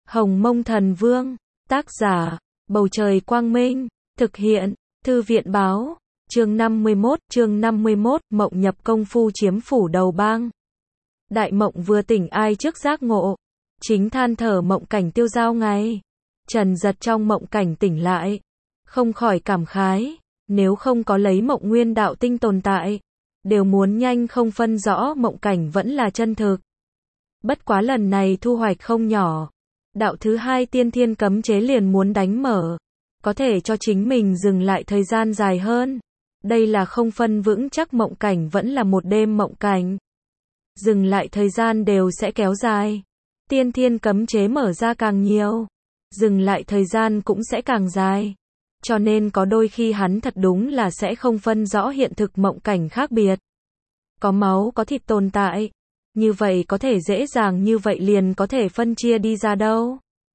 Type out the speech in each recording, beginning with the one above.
Hồng Mông Thần Vương, tác giả, Bầu Trời Quang Minh, thực hiện, Thư viện Báo, chương 51, mộng nhập công phu chiếm phủ đầu bang. Đại Mộng vừa tỉnh ai trước giác ngộ, chính than thở mộng cảnh tiêu dao ngay. Trần Giật trong mộng cảnh tỉnh lại, không khỏi cảm khái, nếu không có lấy Mộng Nguyên đạo tinh tồn tại, đều muốn nhanh không phân rõ mộng cảnh vẫn là chân thực. Bất quá lần này thu hoạch không nhỏ. Đạo thứ hai tiên thiên cấm chế liền muốn đánh mở, có thể cho chính mình dừng lại thời gian dài hơn. Đây là không phân vững chắc mộng cảnh vẫn là một đêm mộng cảnh. Dừng lại thời gian đều sẽ kéo dài. Tiên thiên cấm chế mở ra càng nhiều, dừng lại thời gian cũng sẽ càng dài. Cho nên có đôi khi hắn thật đúng là sẽ không phân rõ hiện thực mộng cảnh khác biệt. Có máu có thịt tồn tại, như vậy có thể dễ dàng như vậy liền có thể phân chia đi ra đâu.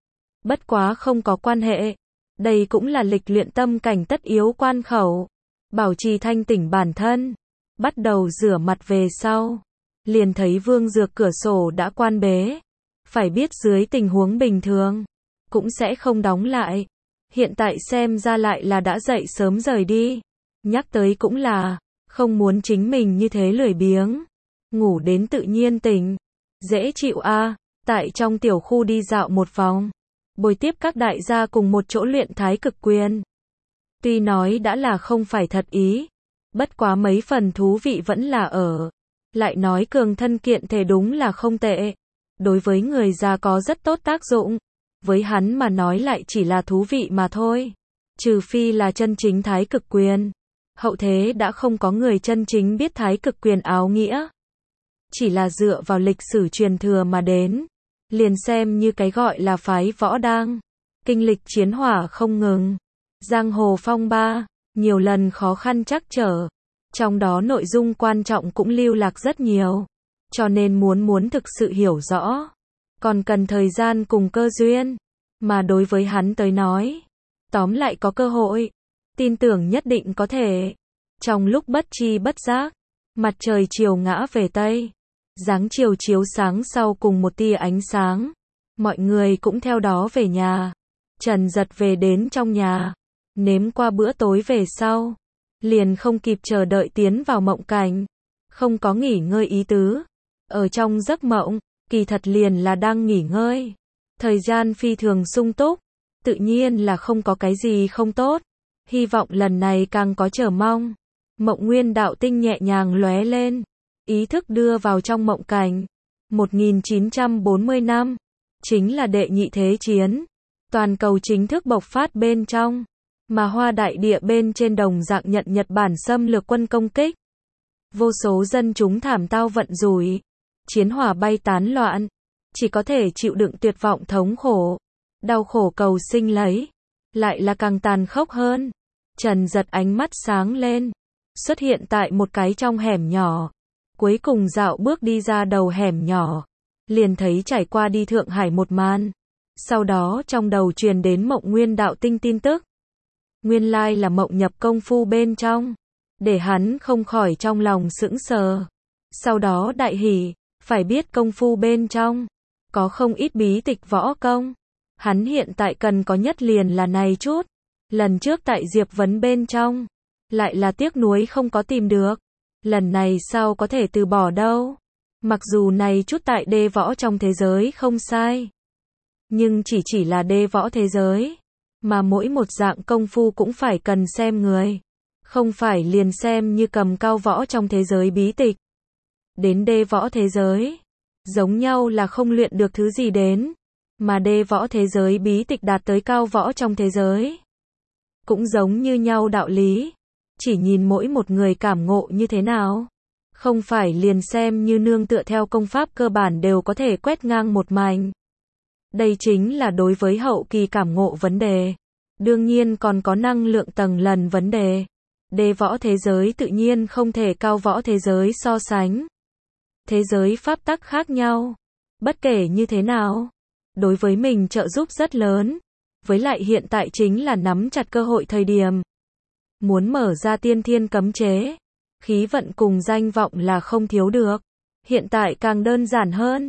Bất quá không có quan hệ. Đây cũng là lịch luyện tâm cảnh tất yếu quan khẩu. Bảo trì thanh tỉnh bản thân. Bắt đầu rửa mặt về sau, liền thấy Vương Dược cửa sổ đã quan bế. Phải biết dưới tình huống bình thường, cũng sẽ không đóng lại. Hiện tại xem ra lại là đã dậy sớm rời đi. Nhắc tới cũng là, không muốn chính mình như thế lười biếng. Ngủ đến tự nhiên tỉnh. Dễ chịu a. Tại trong tiểu khu đi dạo một vòng, bồi tiếp các đại gia cùng một chỗ luyện thái cực quyền. Tuy nói đã là không phải thật ý, bất quá mấy phần thú vị vẫn là ở. Lại nói cường thân kiện thể đúng là không tệ. Đối với người già có rất tốt tác dụng. Với hắn mà nói lại chỉ là thú vị mà thôi. Trừ phi là chân chính thái cực quyền. Hậu thế đã không có người chân chính biết thái cực quyền áo nghĩa. Chỉ là dựa vào lịch sử truyền thừa mà đến. Liền xem như cái gọi là phái võ đang. Kinh lịch chiến hỏa không ngừng. Giang hồ phong ba, nhiều lần khó khăn trắc trở. Trong đó nội dung quan trọng cũng lưu lạc rất nhiều. Cho nên muốn thực sự hiểu rõ, còn cần thời gian cùng cơ duyên. Mà đối với hắn tới nói, tóm lại có cơ hội, tin tưởng nhất định có thể. Trong lúc bất tri bất giác, mặt trời chiều ngã về Tây. Dáng chiều chiếu sáng sau cùng một tia ánh sáng. Mọi người cũng theo đó về nhà. Trần Giật về đến trong nhà, nếm qua bữa tối về sau, liền không kịp chờ đợi tiến vào mộng cảnh. Không có nghỉ ngơi ý tứ. Ở trong giấc mộng, kỳ thật liền là đang nghỉ ngơi. Thời gian phi thường sung túc, tự nhiên là không có cái gì không tốt. Hy vọng lần này càng có chờ mong. Mộng Nguyên đạo tinh nhẹ nhàng lóe lên. Ý thức đưa vào trong mộng cảnh. 1940 năm, chính là đệ nhị thế chiến. Toàn cầu chính thức bộc phát bên trong. Mà Hoa đại địa bên trên đồng dạng nhận Nhật Bản xâm lược quân công kích. Vô số dân chúng thảm tao vận rủi. Chiến hỏa bay tán loạn. Chỉ có thể chịu đựng tuyệt vọng thống khổ. Đau khổ cầu sinh lấy. Lại là càng tàn khốc hơn. Trần Giật ánh mắt sáng lên. Xuất hiện tại một cái trong hẻm nhỏ. Cuối cùng dạo bước đi ra đầu hẻm nhỏ. Liền thấy trải qua đi Thượng Hải một màn. Sau đó trong đầu truyền đến Mộng Nguyên đạo tinh tin tức. Nguyên lai là mộng nhập công phu bên trong. Để hắn không khỏi trong lòng sững sờ. Sau đó đại hỉ, phải biết công phu bên trong có không ít bí tịch võ công. Hắn hiện tại cần có nhất liền là này chút. Lần trước tại Diệp Vấn bên trong, lại là tiếc nuối không có tìm được. Lần này sao có thể từ bỏ đâu. Mặc dù này chút tại đê võ trong thế giới không sai, nhưng chỉ là đê võ thế giới. Mà mỗi một dạng công phu cũng phải cần xem người. Không phải liền xem như cầm cao võ trong thế giới bí tịch. Đến đê võ thế giới, giống nhau là không luyện được thứ gì đến. Mà đê võ thế giới bí tịch đạt tới cao võ trong thế giới, cũng giống như nhau đạo lý. Chỉ nhìn mỗi một người cảm ngộ như thế nào. Không phải liền xem như nương tựa theo công pháp cơ bản đều có thể quét ngang một mảnh. Đây chính là đối với hậu kỳ cảm ngộ vấn đề. Đương nhiên còn có năng lượng tầng lần vấn đề. Đê võ thế giới tự nhiên không thể cao võ thế giới so sánh. Thế giới pháp tắc khác nhau. Bất kể như thế nào, đối với mình trợ giúp rất lớn. Với lại hiện tại chính là nắm chặt cơ hội thời điểm. Muốn mở ra tiên thiên cấm chế, khí vận cùng danh vọng là không thiếu được. Hiện tại càng đơn giản hơn.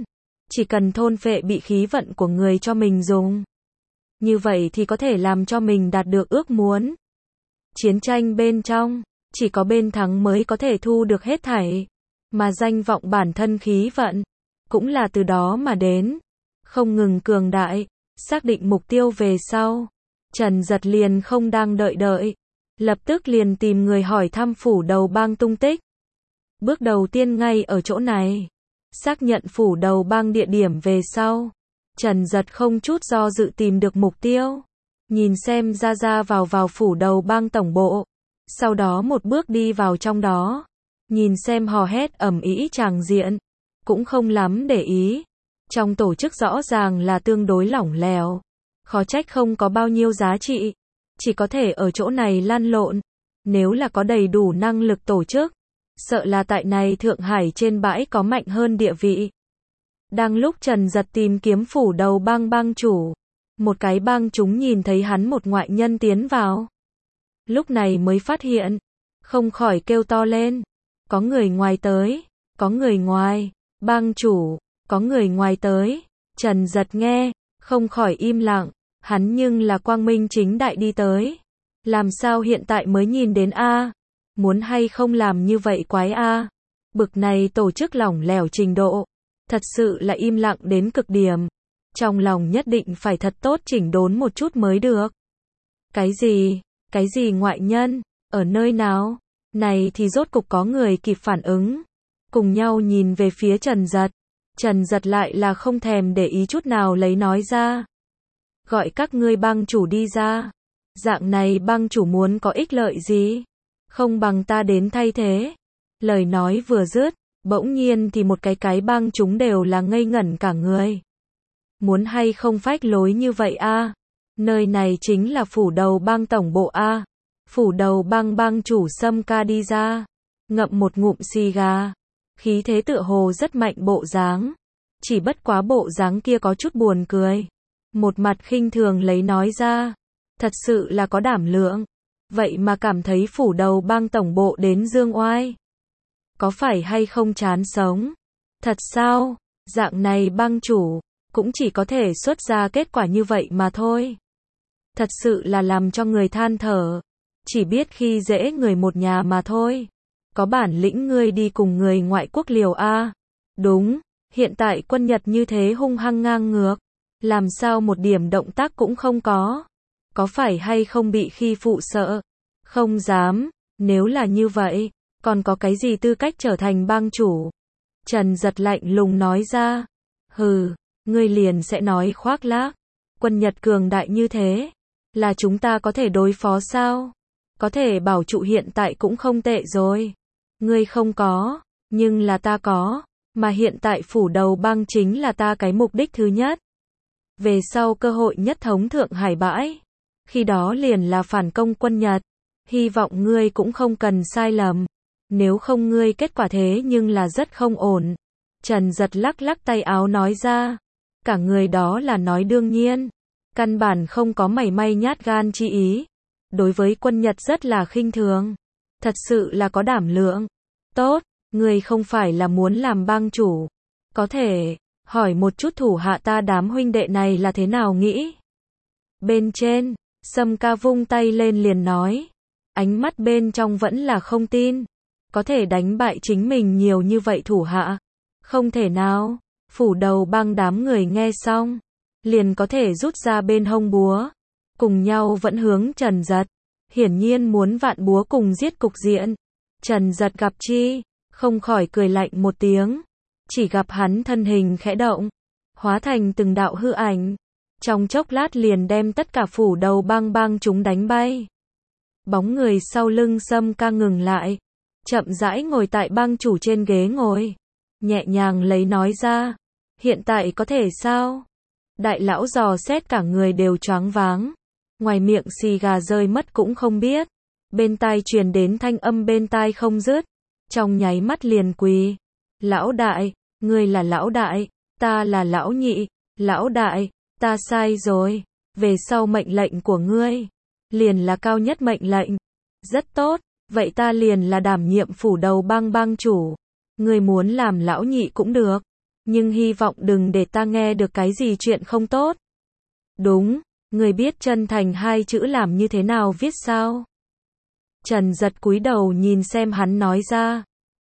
chỉ cần thôn phệ bị khí vận của người cho mình dùng. Như vậy thì có thể làm cho mình đạt được ước muốn. Chiến tranh bên trong, chỉ có bên thắng mới có thể thu được hết thảy. Mà danh vọng bản thân khí vận, cũng là từ đó mà đến. Không ngừng cường đại, xác định mục tiêu về sau. Trần Giật liền không đang đợi. Lập tức liền tìm người hỏi thăm phủ đầu bang tung tích. Bước đầu tiên ngay ở chỗ này. Xác nhận phủ đầu bang địa điểm về sau. Trần Giật không chút do dự tìm được mục tiêu. Nhìn xem ra vào phủ đầu bang tổng bộ. Sau đó một bước đi vào trong đó. Nhìn xem hò hét ầm ĩ tràng diện. Cũng không lắm để ý. Trong tổ chức rõ ràng là tương đối lỏng lẻo. Khó trách không có bao nhiêu giá trị. Chỉ có thể ở chỗ này lăn lộn. Nếu là có đầy đủ năng lực tổ chức. Sợ là tại này Thượng Hải trên bãi có mạnh hơn địa vị. Đang lúc Trần Giật tìm kiếm phủ đầu bang bang chủ. Một cái bang chúng nhìn thấy hắn một ngoại nhân tiến vào. Lúc này mới phát hiện. Không khỏi kêu to lên. Có người ngoài tới. Có người ngoài. Bang chủ. Có người ngoài tới. Trần Giật nghe. Không khỏi im lặng. Hắn nhưng là quang minh chính đại đi tới. Làm sao hiện tại mới nhìn đến a? Muốn hay không làm như vậy quái a? Bực này tổ chức lỏng lẻo trình độ. Thật sự là im lặng đến cực điểm. Trong lòng nhất định phải thật tốt chỉnh đốn một chút mới được. Cái gì? Cái gì ngoại nhân? Ở nơi nào? Này thì rốt cục có người kịp phản ứng. Cùng nhau nhìn về phía Trần Giật. Trần Giật lại là không thèm để ý chút nào lấy nói ra. Gọi các ngươi bang chủ đi ra. Dạng này bang chủ muốn có ích lợi gì? Không bằng ta đến thay thế. Lời nói vừa dứt, bỗng nhiên thì một cái bang chúng đều là ngây ngẩn cả người. Muốn hay không phách lối như vậy a? Nơi này chính là phủ đầu bang tổng bộ a. Phủ đầu bang bang chủ Sâm Ca đi ra, ngậm một ngụm xì gà, khí thế tựa hồ rất mạnh bộ dáng. Chỉ bất quá bộ dáng kia có chút buồn cười. Một mặt khinh thường lấy nói ra, thật sự là có đảm lượng. Vậy mà cảm thấy phủ đầu bang tổng bộ đến dương oai. Có phải hay không chán sống? Thật sao? Dạng này bang chủ, cũng chỉ có thể xuất ra kết quả như vậy mà thôi. Thật sự là làm cho người than thở. Chỉ biết khi dễ người một nhà mà thôi. Có bản lĩnh ngươi đi cùng người ngoại quốc liều a. Đúng, hiện tại quân Nhật như thế hung hăng ngang ngược. Làm sao một điểm động tác cũng không có. Có phải hay không bị khi phụ sợ? Không dám, nếu là như vậy, còn có cái gì tư cách trở thành bang chủ? Trần Giật lạnh lùng nói ra. Hừ, ngươi liền sẽ nói khoác lác. Quân Nhật cường đại như thế, là chúng ta có thể đối phó sao? Có thể bảo trụ hiện tại cũng không tệ rồi. Ngươi không có, nhưng là ta có, mà hiện tại phủ đầu bang chính là ta cái mục đích thứ nhất. Về sau cơ hội nhất thống Thượng Hải bãi, khi đó liền là phản công quân Nhật. Hy vọng ngươi cũng không cần sai lầm. Nếu không ngươi kết quả thế nhưng là rất không ổn. Trần Giật lắc lắc tay áo nói ra. Cả người đó là nói đương nhiên. Căn bản không có mảy may nhát gan chi ý. Đối với quân Nhật rất là khinh thường. Thật sự là có đảm lượng. Tốt, ngươi không phải là muốn làm bang chủ. Có thể hỏi một chút thủ hạ ta đám huynh đệ này là thế nào nghĩ? Bên trên, Sâm Ca vung tay lên liền nói. Ánh mắt bên trong vẫn là không tin. Có thể đánh bại chính mình nhiều như vậy thủ hạ. Không thể nào. Phủ đầu bang đám người nghe xong. Liền có thể rút ra bên hông búa. Cùng nhau vẫn hướng Trần Giật. Hiển nhiên muốn vạn búa cùng giết cục diện. Trần Giật gặp chi. Không khỏi cười lạnh một tiếng. Chỉ gặp hắn thân hình khẽ động. Hóa thành từng đạo hư ảnh. Trong chốc lát liền đem tất cả phủ đầu bang chúng đánh bay. Bóng người sau lưng Sâm Ca ngừng lại. Chậm rãi ngồi tại bang chủ trên ghế ngồi. Nhẹ nhàng lấy nói ra. Hiện tại có thể sao? Đại lão dò xét cả người đều choáng váng. Ngoài miệng xì gà rơi mất cũng không biết. Bên tai truyền đến thanh âm bên tai không dứt. Trong nháy mắt liền quỳ. Lão đại, ngươi là lão đại, ta là lão nhị. Lão đại, ta sai rồi. Về sau mệnh lệnh của ngươi liền là cao nhất mệnh lệnh. Rất tốt, vậy ta liền là đảm nhiệm phủ đầu bang chủ. Ngươi muốn làm lão nhị cũng được. nhưng hy vọng đừng để ta nghe được cái gì chuyện không tốt. Đúng, người biết chân thành hai chữ làm như thế nào viết sao? Trần Giật cúi đầu nhìn xem hắn nói ra.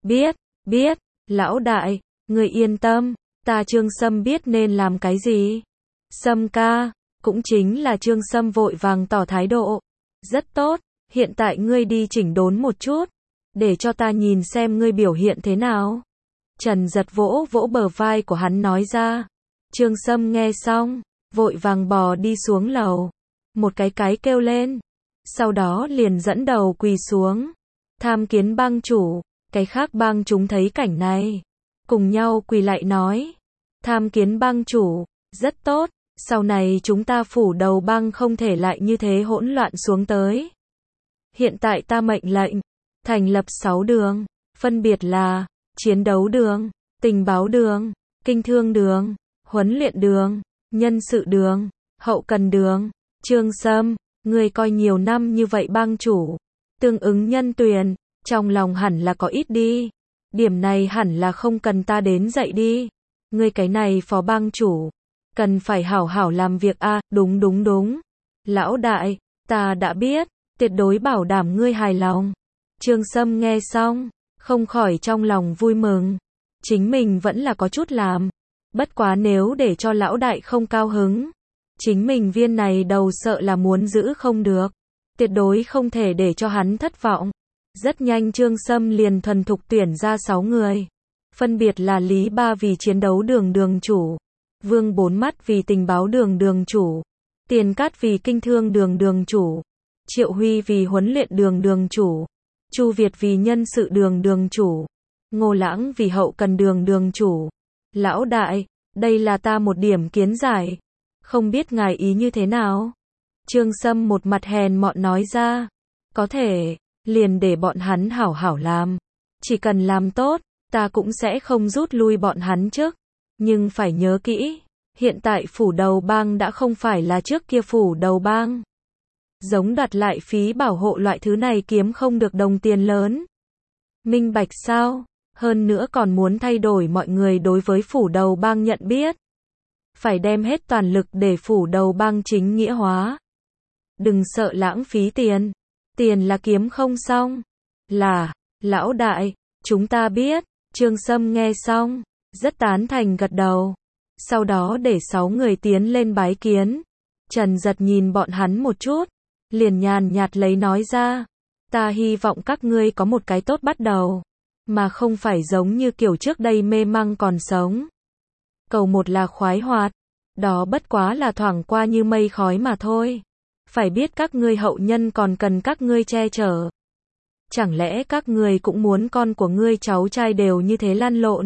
Biết, lão đại, người yên tâm, ta Trương Sâm biết nên làm cái gì. Sâm ca, cũng chính là Trương Sâm vội vàng tỏ thái độ. Rất tốt, hiện tại ngươi đi chỉnh đốn một chút, để cho ta nhìn xem ngươi biểu hiện thế nào. Trần Giật vỗ vỗ bờ vai của hắn nói ra. Trương Sâm nghe xong, vội vàng bò đi xuống lầu. Một cái kêu lên. Sau đó liền dẫn đầu quỳ xuống. Tham kiến bang chủ. Cái khác bang chúng thấy cảnh này, cùng nhau quỳ lại nói. Tham kiến bang chủ, rất tốt. Sau này chúng ta phủ đầu bang không thể lại như thế hỗn loạn xuống tới. Hiện tại ta mệnh lệnh, thành lập 6 đường, phân biệt là chiến đấu đường, tình báo đường, kinh thương đường, huấn luyện đường, nhân sự đường, hậu cần đường. Trương Sâm, người coi nhiều năm như vậy bang chủ, tương ứng nhân tuyển, trong lòng hẳn là có ít đi. Điểm này hẳn là không cần ta đến dạy đi. Ngươi cái này phó bang chủ, cần phải hảo hảo làm việc a. Đúng. Lão đại, ta đã biết, tuyệt đối bảo đảm ngươi hài lòng. Trương Sâm nghe xong, không khỏi trong lòng vui mừng. Chính mình vẫn là có chút làm. Bất quá nếu để cho lão đại không cao hứng, chính mình viên này đầu sợ là muốn giữ không được. Tuyệt đối không thể để cho hắn thất vọng. Rất nhanh Trương Sâm liền thuần thục tuyển ra 6 người. Phân biệt là Lý Ba vì chiến đấu đường đường chủ, Vương Bốn Mắt vì tình báo đường đường chủ, Tiền Cát vì kinh thương đường đường chủ, Triệu Huy vì huấn luyện đường đường chủ, Chu Việt vì nhân sự đường đường chủ, Ngô Lãng vì hậu cần đường đường chủ. Lão đại, đây là ta một điểm kiến giải. Không biết ngài ý như thế nào? Trương Sâm một mặt hèn mọn nói ra. Có thể, liền để bọn hắn hảo hảo làm. Chỉ cần làm tốt, ta cũng sẽ không rút lui bọn hắn trước. Nhưng phải nhớ kỹ, hiện tại phủ đầu bang đã không phải là trước kia phủ đầu bang. Giống đoạt lại phí bảo hộ loại thứ này kiếm không được đồng tiền lớn. Minh bạch sao? Hơn nữa còn muốn thay đổi mọi người đối với phủ đầu bang nhận biết. Phải đem hết toàn lực để phủ đầu bang chính nghĩa hóa. Đừng sợ lãng phí tiền. Tiền là kiếm không xong. Là, lão đại, chúng ta biết. Trương Sâm nghe xong, rất tán thành gật đầu. Sau đó để 6 người tiến lên bái kiến. Trần Giật nhìn bọn hắn một chút, liền nhàn nhạt lấy nói ra. Ta hy vọng các ngươi có một cái tốt bắt đầu, mà không phải giống như kiểu trước đây mê măng còn sống. Cầu một là khoái hoạt, đó bất quá là thoảng qua như mây khói mà thôi. Phải biết các ngươi hậu nhân còn cần các ngươi che chở. Chẳng lẽ các ngươi cũng muốn con của ngươi cháu trai đều như thế lăn lộn?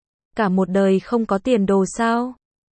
Cả một đời không có tiền đồ sao?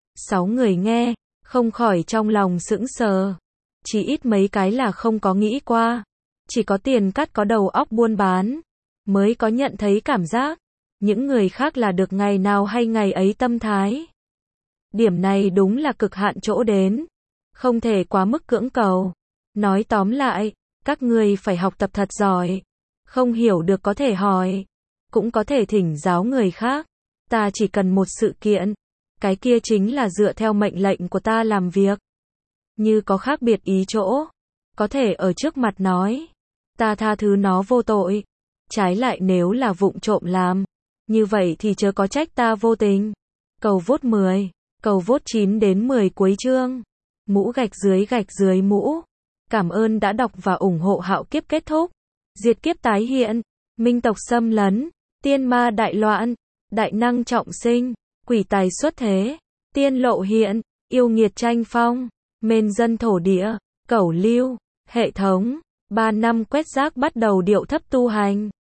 6 người nghe, không khỏi trong lòng sững sờ. Chỉ ít mấy cái là không có nghĩ qua. Chỉ có Tiền Cát có đầu óc buôn bán, mới có nhận thấy cảm giác. Những người khác là được ngày nào hay ngày ấy tâm thái. Điểm này đúng là cực hạn chỗ đến. Không thể quá mức cưỡng cầu. Nói tóm lại, các ngươi phải học tập thật giỏi. Không hiểu được có thể hỏi, cũng có thể thỉnh giáo người khác. Ta chỉ cần một sự kiện, cái kia chính là dựa theo mệnh lệnh của ta làm việc. Như có khác biệt ý chỗ, có thể ở trước mặt nói, ta tha thứ nó vô tội. Trái lại nếu là vụng trộm làm, như vậy thì chớ có trách ta vô tình. Cầu vote 10, cầu vote 9 đến 10 cuối chương. Mũ gạch dưới mũ. Cảm ơn đã đọc và ủng hộ. Hạo kiếp kết thúc, diệt kiếp tái hiện, minh tộc xâm lấn, tiên ma đại loạn, đại năng trọng sinh, quỷ tài xuất thế, tiên lộ hiện, yêu nghiệt tranh phong, mên dân thổ địa, cẩu lưu, hệ thống. 3 năm quét rác bắt đầu điệu thấp tu hành.